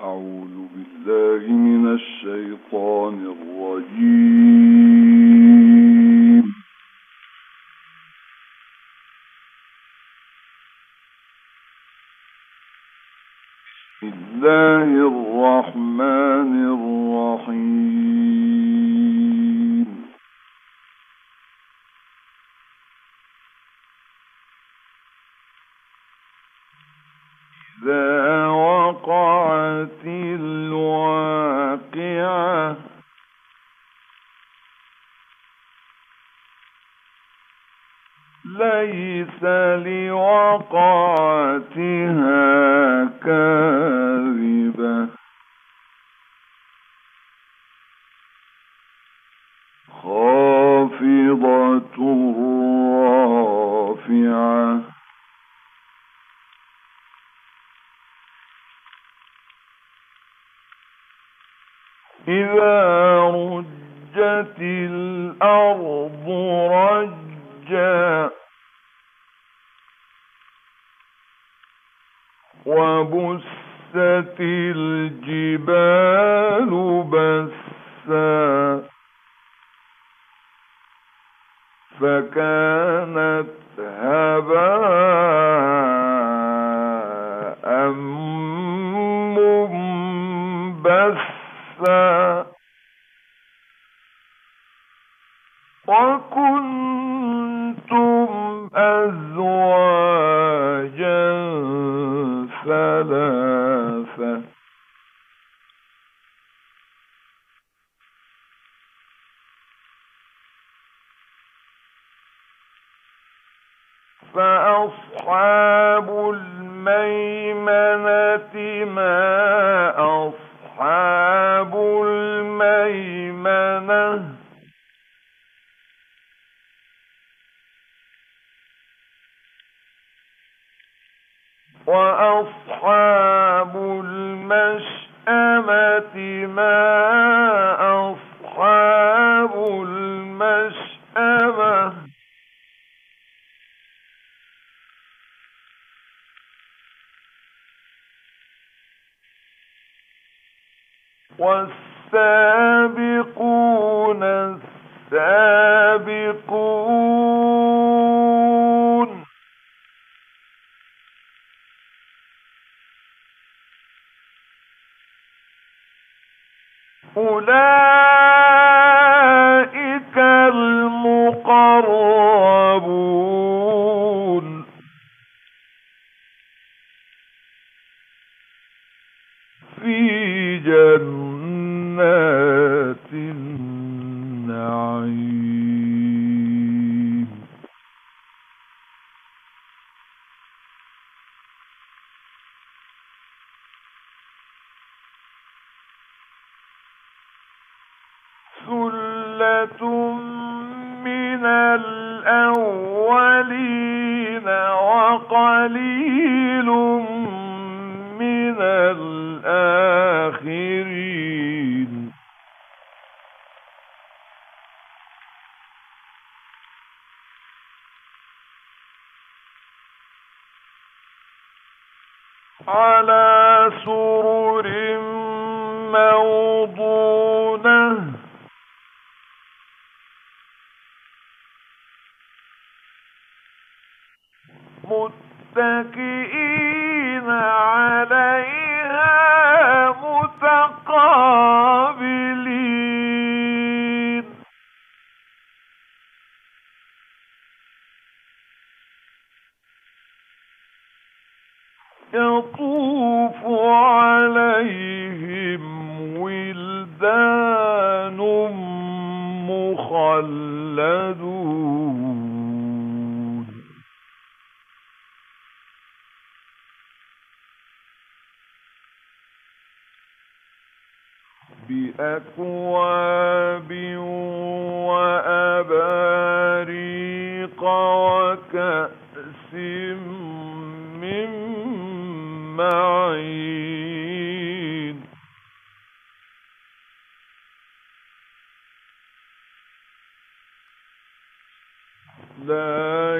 أعوذ بالله من الشيطان الرجيم. بسم الله الرحمن الرحيم. إذا وقعت الواقعة ليس لوقعتها كاذبة خافضة رافعة إذا رجت الأرض رجا وبست الجبال بسا فكانت هباء منبثا وكنتم أزواجا ثلاثة فأصحاب الميمنة ما أصحاب الميمنة وأصحاب المشأمة ما أصحاب المشأمة والسابقون السابقون أولئك المقربون في جنات النعيم ثلة من الأولين وقليل من الآخرين على سرر موضونة متكئين عليها متقابلين يطوف عليهم ولدان مخلدون بأكواب وأباريق وكأس من معين لا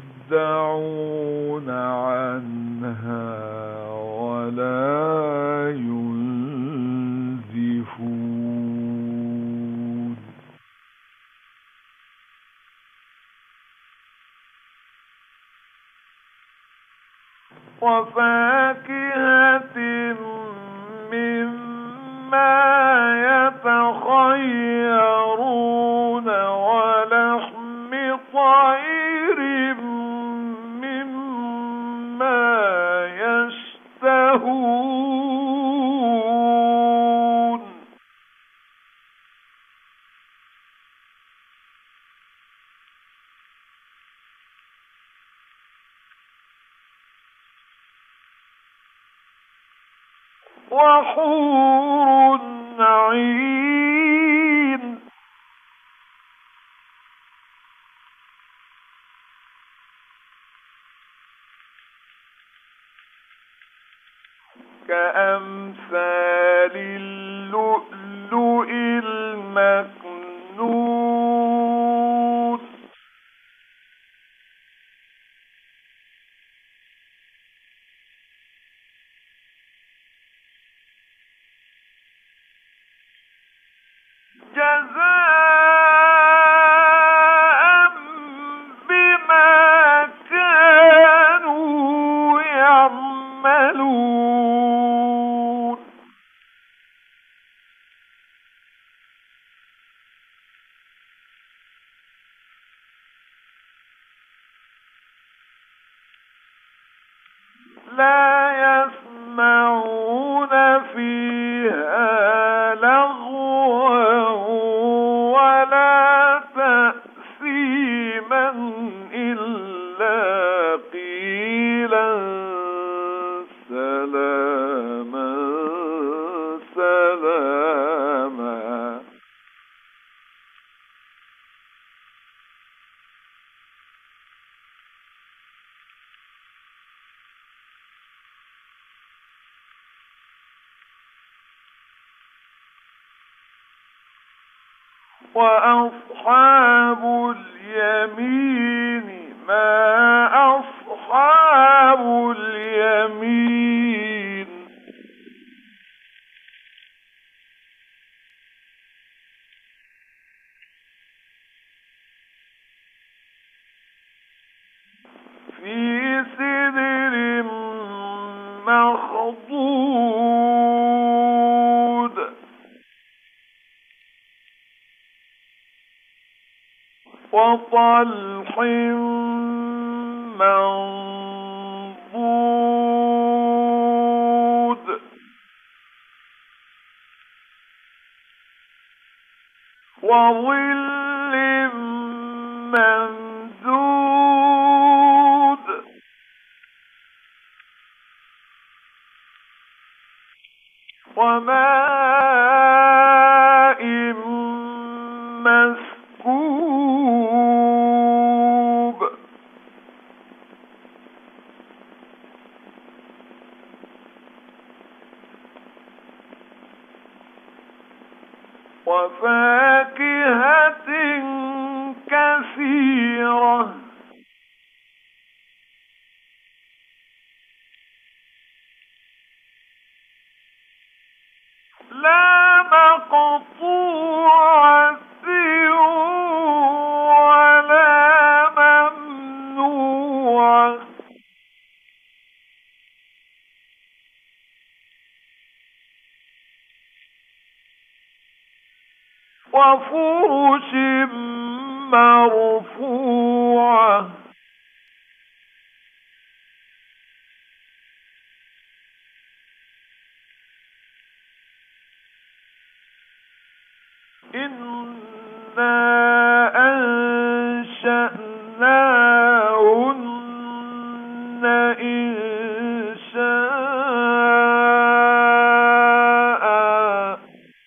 يصدعون عنها ولا وفاكهة مما يتخيرون ولحم طير مما يشتهون وحور عين كأمثال اللؤلؤ المكنون جزاء بما كانوا يعملون لا يسمعون فيها لغوا ولا تأثيما إلا قيلا سلاما سلاما وأصحاب اليمين ما أصحاب اليمين في سدر مخضود وطلح منضود وظل ممدود وماء مسكوب وفاكهة كثيرة لا مقطوعة ولا ممنوعة وفرش مرفوعة إنا أنشأناهن إنشاء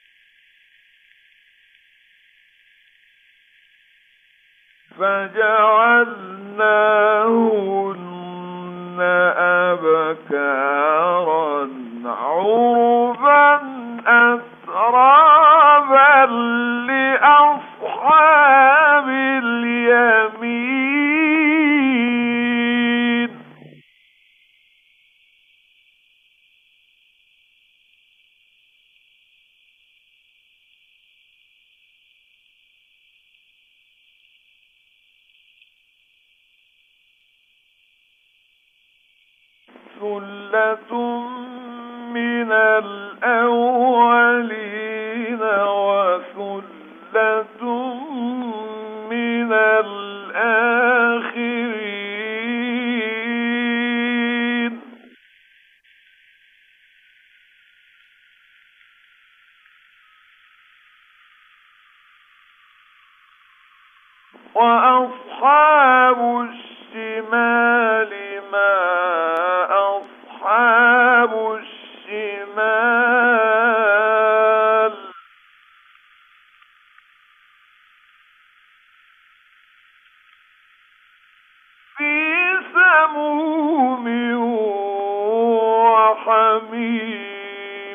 فجعلناهن أبكارا عربا أترابا لأصحاب اليمين وثلة من الأولين وثلة من الآخرين وأصحاب الشمال ما أصحاب الشمال في سموم وحميم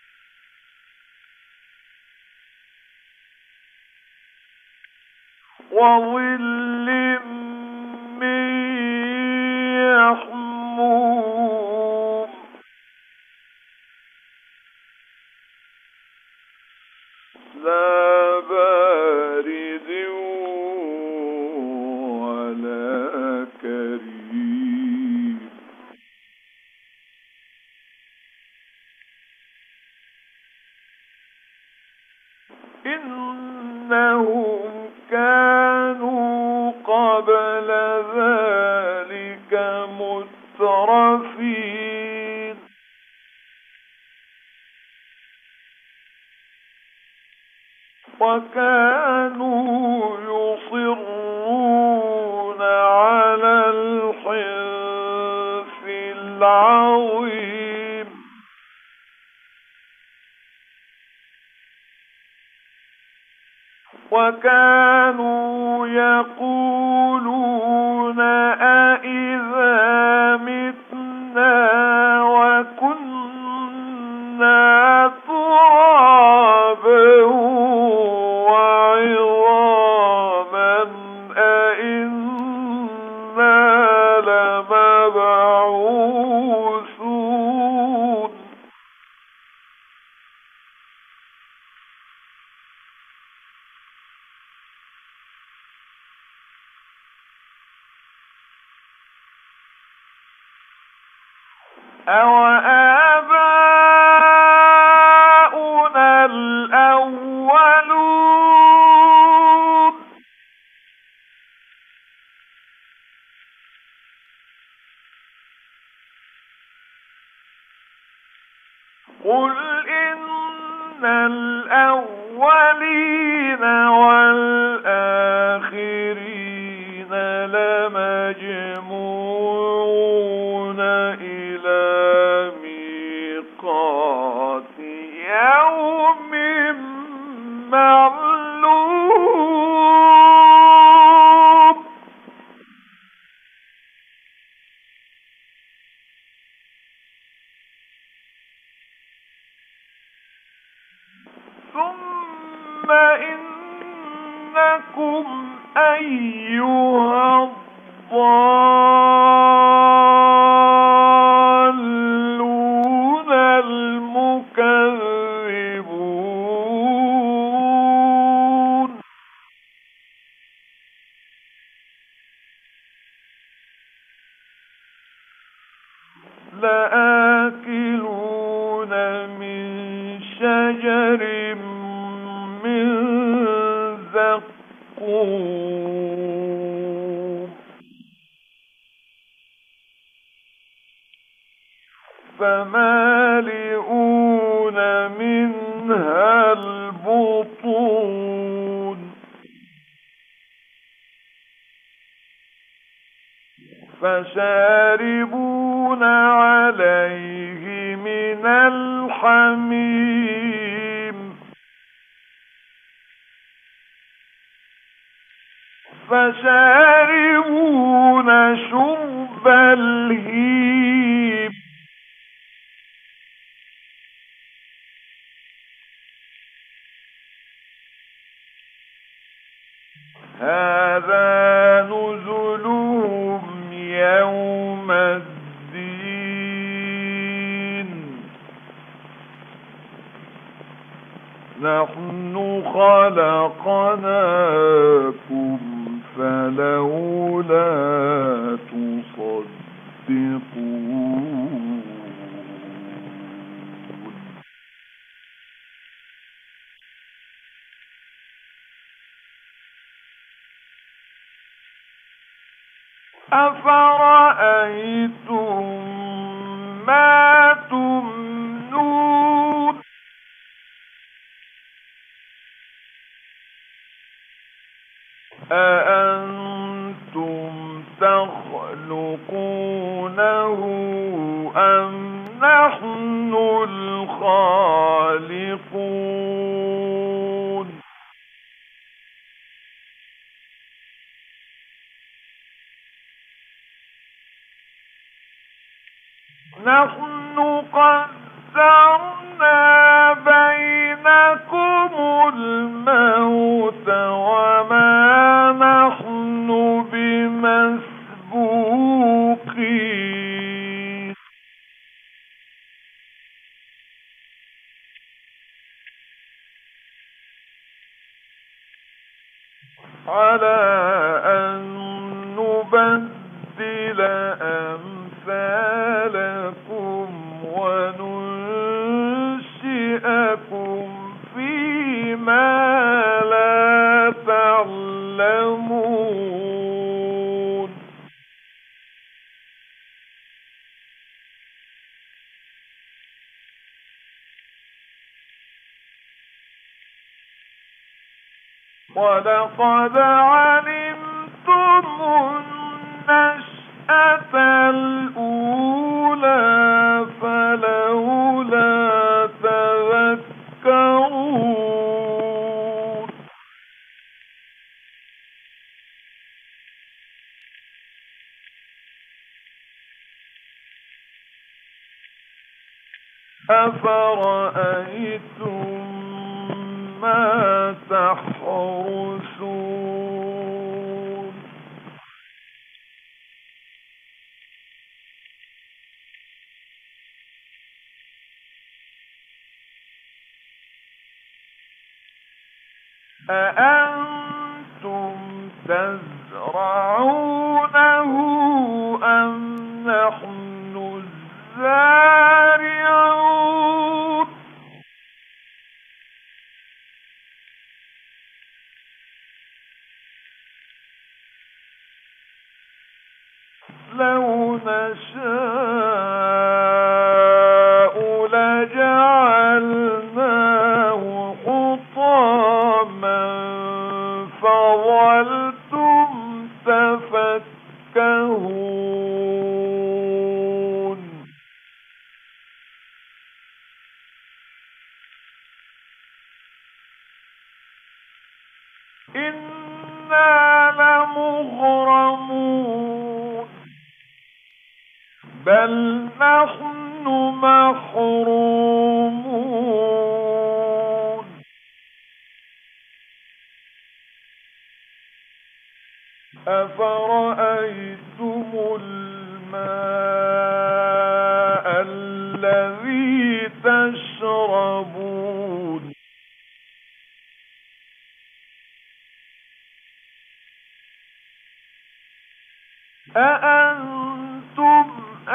وظل من يحموم لا بارد ولا كريم إنهم كانوا قبل ذلك مترفين وكانوا يصرون على الحنث العظيم وكانوا يقولون أإذا متنا وكنا ترابا وعظاما أإنا لمبعوثون أوآباؤنا الأولون قل إن الأولين والآخرين لمجموعون إلى ميقات يوم معلوم ثم إنكم أيها الضالون المكذبون لآكلون من شجر من زقوم فمالئون منها البطون فشاربون عليه من الحميم فشاربون شرب الهيم هذا نزلهم يوم الدين نحن خلقناكم فلولا تصدقون أفرأيتم ما تمنون أأنتم تخلقونه أم نحن الخالقون نحن قدرنا بينكم الموت وما نحن بمسبوقين على أن نبدل أمثالكم وننشئكم فيما لا تعلمون ولقد علمتم النشأة الأولى فلولا تذكرون أفرأيتم ما تحرثون أأنتم تزرعونه أم نحن الزارعون لو نشاء لجعلناه حطاما فظلتم تفكهون إنا لمغرمون بل نحن محرومون أفرأيتم الماء الذي تشربون أأنتم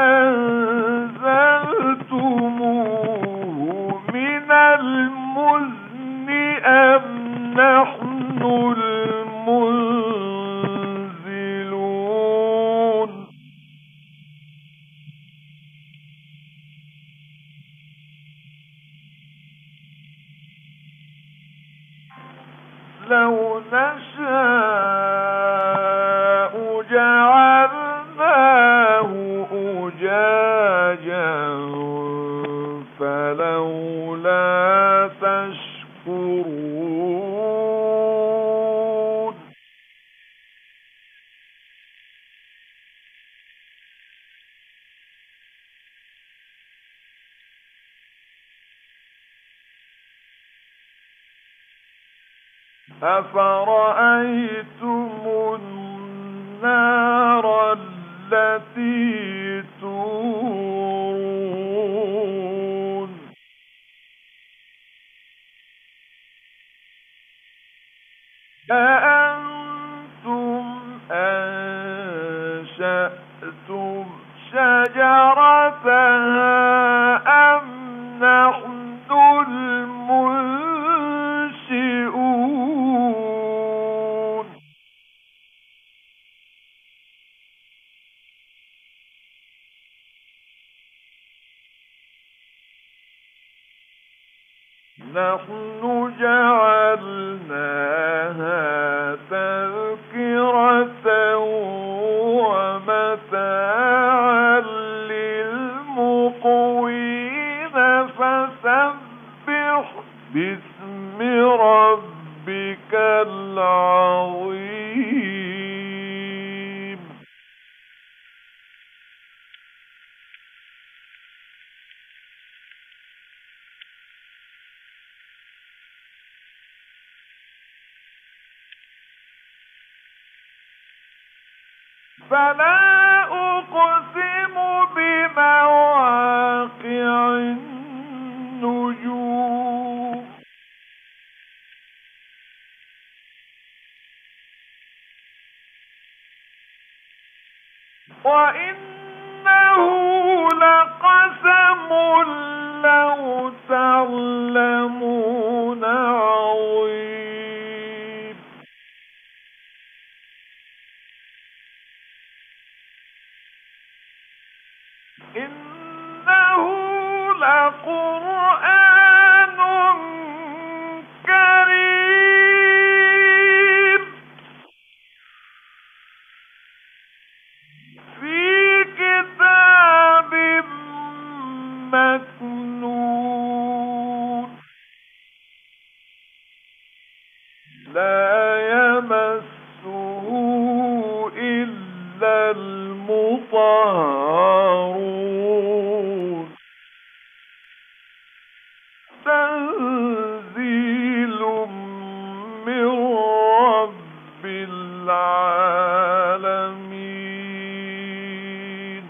أنزلتموه من المزن أم نحن المنزلون لو نشاء جعلناه أجاجا فلولا تشكرون أفرأيتم النار التي تورون أأنتم أنشأتم شجرتها أم نحن المنشئون نحن جعلناها تذكرة ومتاعا للمقوين فسبح باسم ربك العظيم. فلا أقسم بمواقع النجوم وإنه لقسم لو تعلمون عظيم. إنه لقرآن كريم في كتاب مكنون لا يمسه إلا المطهرون تنزيل من رب العالمين.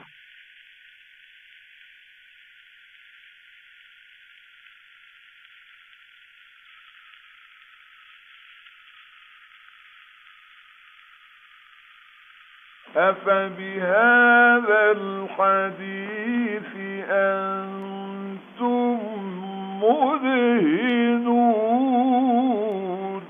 أفبهذا الحديث أنتم مدهنون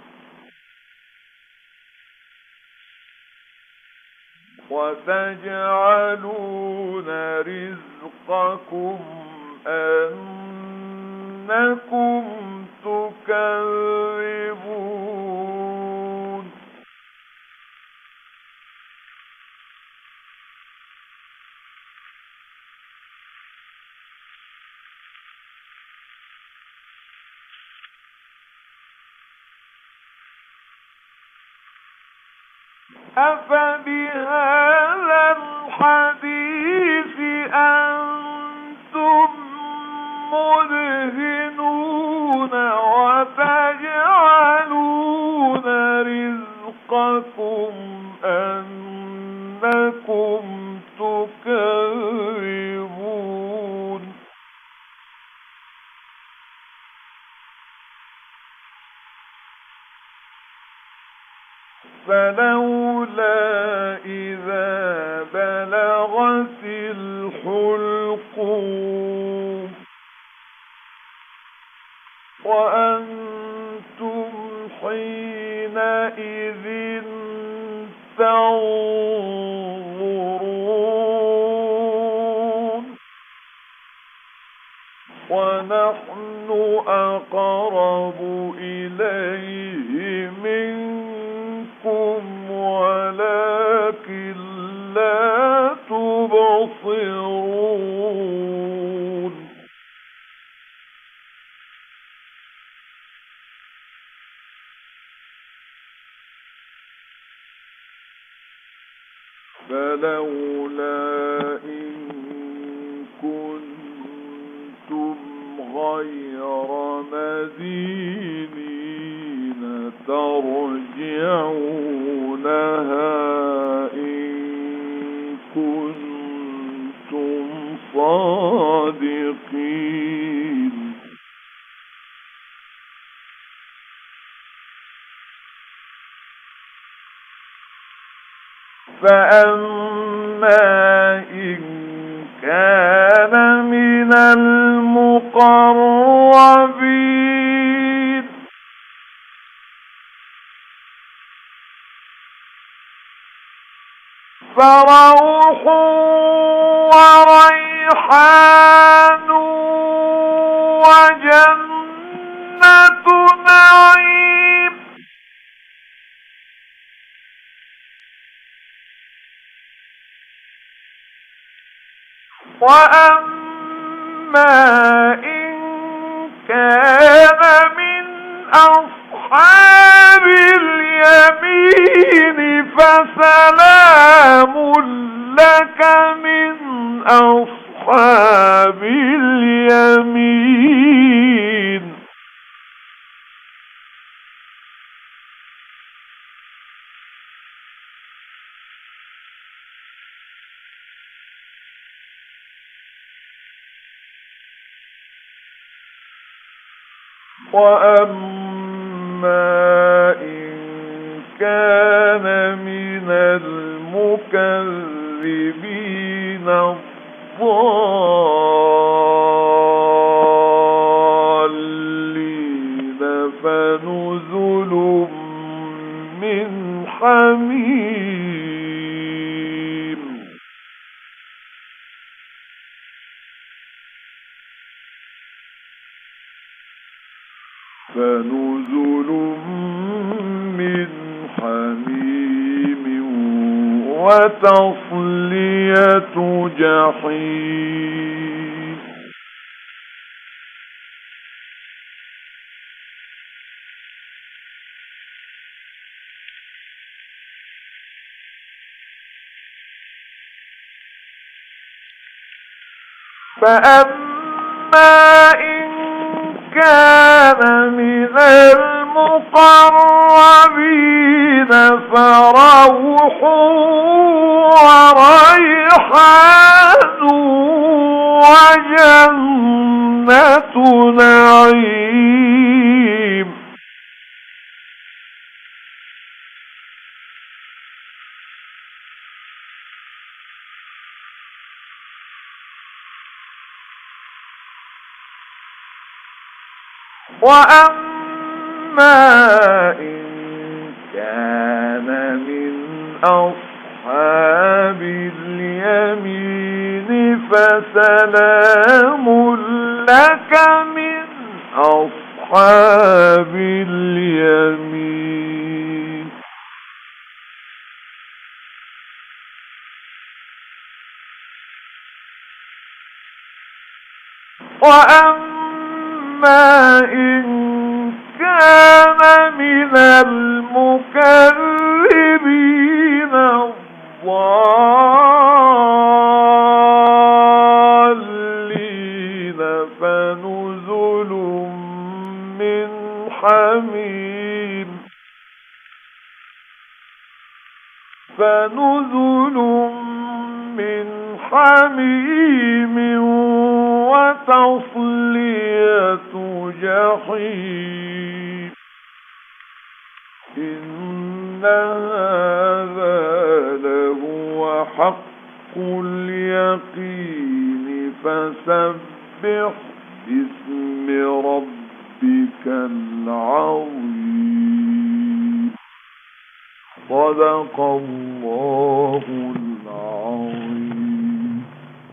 وتجعلون رزقكم أنكم تكذبون. أفبهذا الحديث أنتم مدهنون وتجعلون رزقكم أنكم تكذبون. فلولا إذا بلغت الحلقوم وأنتم حينئذ تنظرون ونحن أقرب إليه منكم ولكن لا تبصرون. فلولا إن كنتم غير مدينين ترجعونها إن كنتم صادقين. فأما إن كان من المقربين فروح وريحان وجنة وأما إن كان من أصحاب اليمين فسلام لك من أصحاب اليمين. وأما إن كان من المكذبين الضالين فنزل من حميم. فنزل من حميم وتصلية جحيم. فأما إن كان من المقربين فروح وريحان وجنة نعيم. وأما إن كان من أصحاب اليمين فسلام لك من أصحاب اليمين. وأما إن كان من المكذبين الضالين فنزل من حميم. فنزل من حميم وتصلية جحيم. إن هذا لهو حق اليقين فسبح باسم ربك العظيم. صدق الله